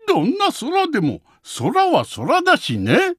どんな空でも空は空だしね。